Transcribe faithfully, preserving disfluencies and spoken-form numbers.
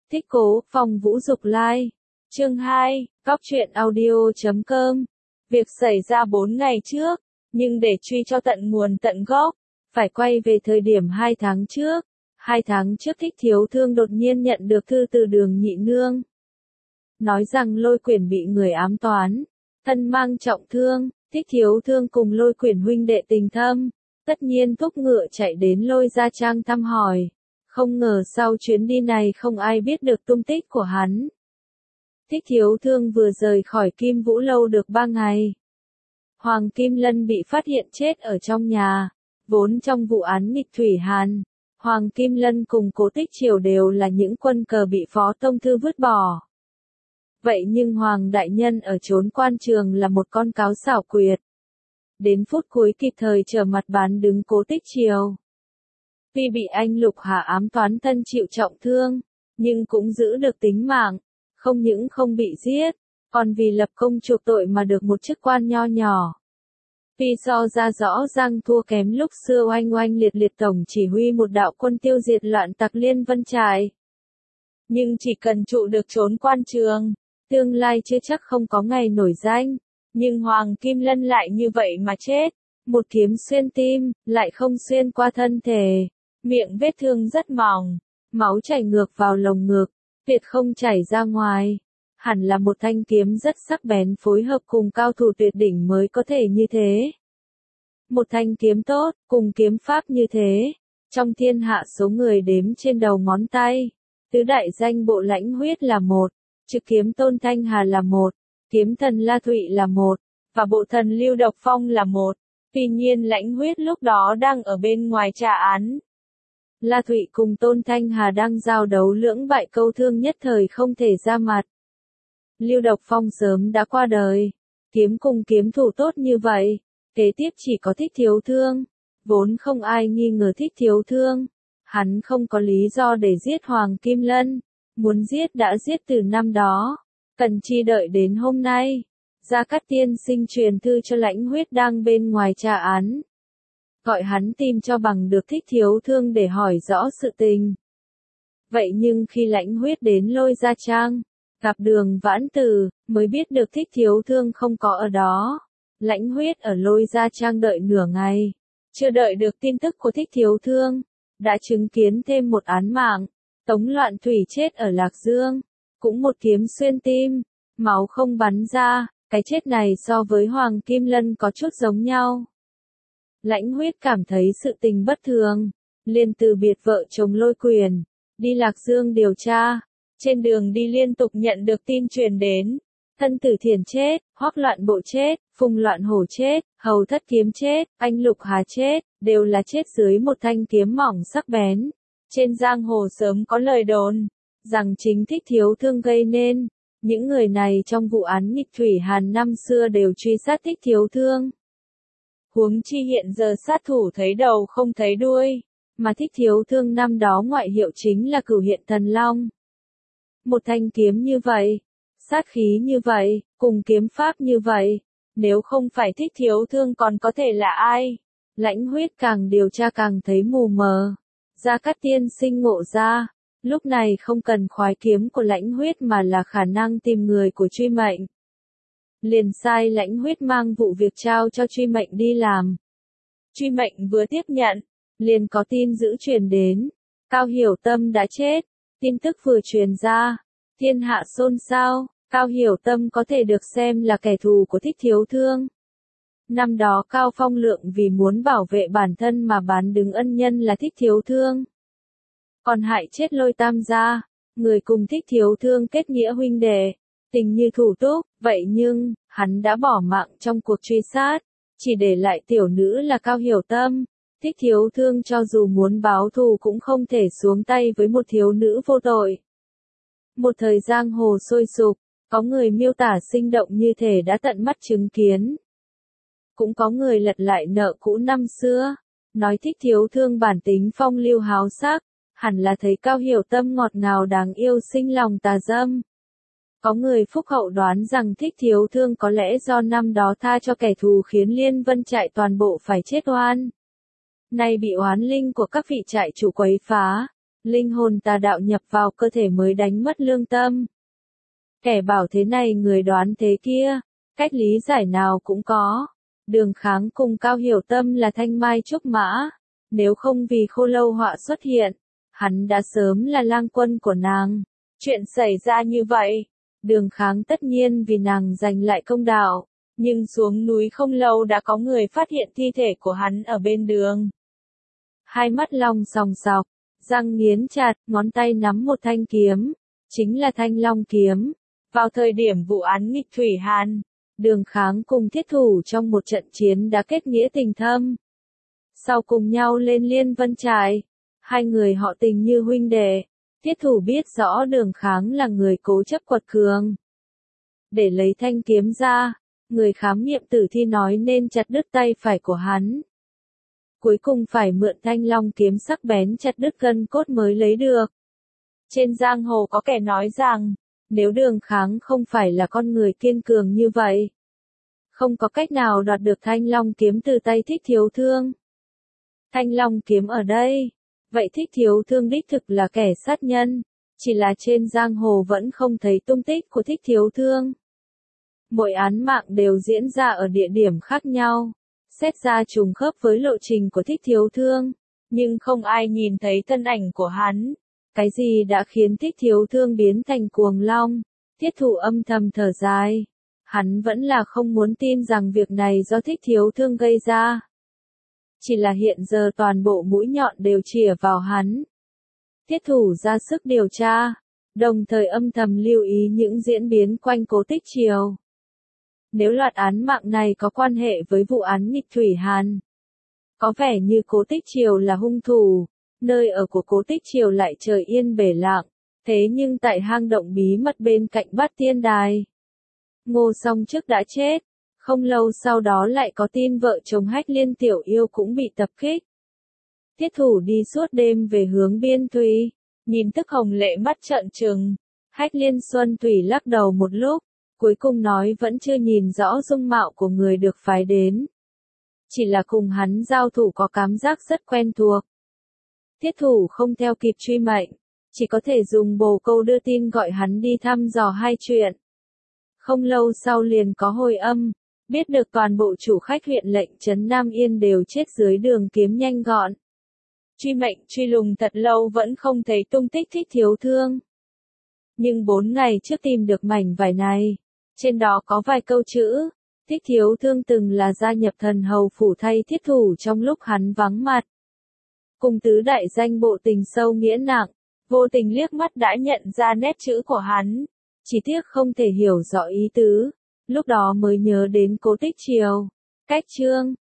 Thích Cố, Phong Vũ Dục Lai. Chương hai, Cóc truyện audio chấm com. Việc xảy ra bốn ngày trước, nhưng để truy cho tận nguồn tận gốc, phải quay về thời điểm hai tháng trước. Hai tháng trước Thích Thiếu Thương đột nhiên nhận được thư từ Đường Nhị Nương. Nói rằng Lôi Quyển bị người ám toán, thân mang trọng thương, Thích Thiếu Thương cùng Lôi Quyển huynh đệ tình thâm, tất nhiên thúc ngựa chạy đến Lôi Gia Trang thăm hỏi. Không ngờ sau chuyến đi này không ai biết được tung tích của hắn. Thích Thiếu Thương vừa rời khỏi Kim Vũ Lâu được ba ngày. Hoàng Kim Lân bị phát hiện chết ở trong nhà. Vốn trong vụ án nghịch thủy hàn, Hoàng Kim Lân cùng Cố Tích Triều đều là những quân cờ bị Phó Tông Thư vứt bỏ. Vậy nhưng Hoàng Đại Nhân ở chốn quan trường là một con cáo xảo quyệt. Đến phút cuối kịp thời trở mặt bán đứng Cố Tích Triều. Tuy bị anh Lục Hà ám toán thân chịu trọng thương, nhưng cũng giữ được tính mạng, không những không bị giết, còn vì lập công chuộc tội mà được một chức quan nho nhỏ. Tuy so ra rõ ràng thua kém lúc xưa oanh oanh liệt liệt tổng chỉ huy một đạo quân tiêu diệt loạn tặc Liên Vân Trại. Nhưng chỉ cần trụ được trốn quan trường, tương lai chưa chắc không có ngày nổi danh. Nhưng Hoàng Kim Lân lại như vậy mà chết, một kiếm xuyên tim, lại không xuyên qua thân thể. Miệng vết thương rất mỏng, máu chảy ngược vào lồng ngực, tuyệt không chảy ra ngoài. Hẳn là một thanh kiếm rất sắc bén phối hợp cùng cao thủ tuyệt đỉnh mới có thể như thế. Một thanh kiếm tốt, cùng kiếm pháp như thế, trong thiên hạ số người đếm trên đầu ngón tay. Tứ đại danh bộ Lãnh Huyết là một, trực kiếm Tôn Thanh Hà là một, kiếm thần La Thụy là một, và bộ thần Lưu Độc Phong là một. Tuy nhiên Lãnh Huyết lúc đó đang ở bên ngoài tra án. La Thụy cùng Tôn Thanh Hà đang giao đấu lưỡng bại câu thương nhất thời không thể ra mặt. Lưu Độc Phong sớm đã qua đời, kiếm cùng kiếm thủ tốt như vậy, kế tiếp chỉ có Thích Thiếu Thương, vốn không ai nghi ngờ Thích Thiếu Thương, hắn không có lý do để giết Hoàng Kim Lân, muốn giết đã giết từ năm đó, cần chi đợi đến hôm nay. Gia Cát tiên sinh truyền thư cho Lãnh Huyết đang bên ngoài tra án. Gọi hắn tìm cho bằng được Thích Thiếu Thương để hỏi rõ sự tình. Vậy nhưng khi Lãnh Huyết đến Lôi Gia Trang, gặp Đường Vãn Tử, mới biết được Thích Thiếu Thương không có ở đó. Lãnh Huyết ở Lôi Gia Trang đợi nửa ngày, chưa đợi được tin tức của Thích Thiếu Thương, đã chứng kiến thêm một án mạng. Tống Loạn Thủy chết ở Lạc Dương, cũng một kiếm xuyên tim, máu không bắn ra, cái chết này so với Hoàng Kim Lân có chút giống nhau. Lãnh Huyết cảm thấy sự tình bất thường, liền từ biệt vợ chồng Lôi Quyền, đi Lạc Dương điều tra. Trên đường đi liên tục nhận được tin truyền đến, Thân Tử Thiền chết, Hoắc Loạn Bộ chết, Phùng Loạn Hổ chết, Hầu Thất Kiếm chết, anh Lục Hà chết, đều là chết dưới một thanh kiếm mỏng sắc bén. Trên giang hồ sớm có lời đồn, rằng chính Thích Thiếu Thương gây nên. Những người này trong vụ án nghịch thủy hàn năm xưa đều truy sát Thích Thiếu Thương. Huống chi hiện giờ sát thủ thấy đầu không thấy đuôi, mà Thích Thiếu Thương năm đó ngoại hiệu chính là Cửu Hiện Thần Long. Một thanh kiếm như vậy, sát khí như vậy, cùng kiếm pháp như vậy, nếu không phải Thích Thiếu Thương còn có thể là ai? Lãnh Huyết càng điều tra càng thấy mù mờ. Gia Cát tiên sinh ngộ ra, lúc này không cần khoái kiếm của Lãnh Huyết mà là khả năng tìm người của Truy Mệnh. Liền sai Lãnh Huyết mang vụ việc trao cho Truy Mệnh đi làm. Truy Mệnh vừa tiếp nhận, liền có tin dữ truyền đến, Cao Hiểu Tâm đã chết. Tin tức vừa truyền ra, thiên hạ xôn xao, Cao Hiểu Tâm có thể được xem là kẻ thù của Thích Thiếu Thương. Năm đó Cao Phong Lượng vì muốn bảo vệ bản thân mà bán đứng ân nhân là Thích Thiếu Thương. Còn hại chết Lôi Tam gia, người cùng Thích Thiếu Thương kết nghĩa huynh đệ, tình như thủ túc, vậy nhưng, hắn đã bỏ mạng trong cuộc truy sát, chỉ để lại tiểu nữ là Cao Hiểu Tâm. Thích Thiếu Thương cho dù muốn báo thù cũng không thể xuống tay với một thiếu nữ vô tội. Một thời giang hồ sôi sục, có người miêu tả sinh động như thể đã tận mắt chứng kiến. Cũng có người lật lại nợ cũ năm xưa, nói Thích Thiếu Thương bản tính phong lưu háo sắc, hẳn là thấy Cao Hiểu Tâm ngọt ngào đáng yêu sinh lòng tà dâm. Có người phúc hậu đoán rằng Thích Thiếu Thương có lẽ do năm đó tha cho kẻ thù khiến Liên Vân Trại toàn bộ phải chết oan. Nay bị oán linh của các vị trại chủ quấy phá, Linh hồn tà đạo nhập vào cơ thể mới đánh mất lương tâm. Kẻ bảo thế này người đoán thế kia, cách lý giải nào cũng có. Đường Kháng cùng Cao Hiểu Tâm là thanh mai trúc mã, nếu không vì Khô Lâu họa xuất hiện, hắn đã sớm là lang quân của nàng. Chuyện xảy ra như vậy, Đường Kháng tất nhiên vì nàng giành lại công đạo, nhưng xuống núi không lâu đã có người phát hiện thi thể của hắn ở bên đường. Hai mắt long sòng sọc, răng nghiến chặt, ngón tay nắm một thanh kiếm, chính là Thanh Long kiếm. Vào thời điểm vụ án nghịch Thủy Hàn, Đường Kháng cùng Thiết Thủ trong một trận chiến đã kết nghĩa tình thâm. Sau cùng nhau lên Liên Vân Trại, hai người họ tình như huynh đệ. Thiết Thủ biết rõ Đường Kháng là người cố chấp quật cường. Để lấy thanh kiếm ra, người khám nghiệm tử thi nói nên chặt đứt tay phải của hắn. Cuối cùng phải mượn Thanh Long kiếm sắc bén chặt đứt gân cốt mới lấy được. Trên giang hồ có kẻ nói rằng, nếu Đường Kháng không phải là con người kiên cường như vậy, không có cách nào đoạt được Thanh Long kiếm từ tay Thích Thiếu Thương. Thanh Long kiếm ở đây, vậy Thích Thiếu Thương đích thực là kẻ sát nhân, chỉ là trên giang hồ vẫn không thấy tung tích của Thích Thiếu Thương. Mỗi án mạng đều diễn ra ở địa điểm khác nhau, xét ra trùng khớp với lộ trình của Thích Thiếu Thương, nhưng không ai nhìn thấy thân ảnh của hắn. Cái gì đã khiến Thích Thiếu Thương biến thành cuồng long? Thiết Thủ âm thầm thở dài. Hắn vẫn là không muốn tin rằng việc này do Thích Thiếu Thương gây ra. Chỉ là hiện giờ toàn bộ mũi nhọn đều chĩa vào hắn. Thiết Thủ ra sức điều tra, đồng thời âm thầm lưu ý những diễn biến quanh Cố Tích Triều. Nếu loạt án mạng này có quan hệ với vụ án nghịch Thủy Hàn, có vẻ như Cố Tích Triều là hung thủ. Nơi ở của Cố Tích Triều lại trời yên bể lặng, thế nhưng tại hang động bí mật bên cạnh Bát Tiên Đài, Ngô Song Trước đã chết, không lâu sau đó lại có tin vợ chồng Hách Liên Tiểu Yêu cũng bị tập kích. Thiết Thủ đi suốt đêm về hướng Biên Thùy, nhìn Tức Hồng Lệ mắt trợn trừng, Hách Liên Xuân Thủy lắc đầu một lúc, cuối cùng nói vẫn chưa nhìn rõ dung mạo của người được phái đến. Chỉ là cùng hắn giao thủ có cảm giác rất quen thuộc. Thiết Thủ không theo kịp truy mệnh, chỉ có thể dùng bồ câu đưa tin gọi hắn đi thăm dò hai chuyện. Không lâu sau liền có hồi âm, biết được toàn bộ chủ khách huyện lệnh trấn Nam Yên đều chết dưới đường kiếm nhanh gọn. Truy mệnh truy lùng thật lâu vẫn không thấy tung tích Thích Thiếu Thương. Nhưng bốn ngày trước tìm được mảnh vải này, trên đó có vài câu chữ, Thích Thiếu Thương từng là gia nhập Thần Hầu phủ thay Thiết Thủ trong lúc hắn vắng mặt. Cùng tứ đại danh bộ tình sâu nghĩa nặng, vô tình liếc mắt đã nhận ra nét chữ của hắn, chỉ tiếc không thể hiểu rõ ý tứ, lúc đó mới nhớ đến Cố Tích Triều. Cách chương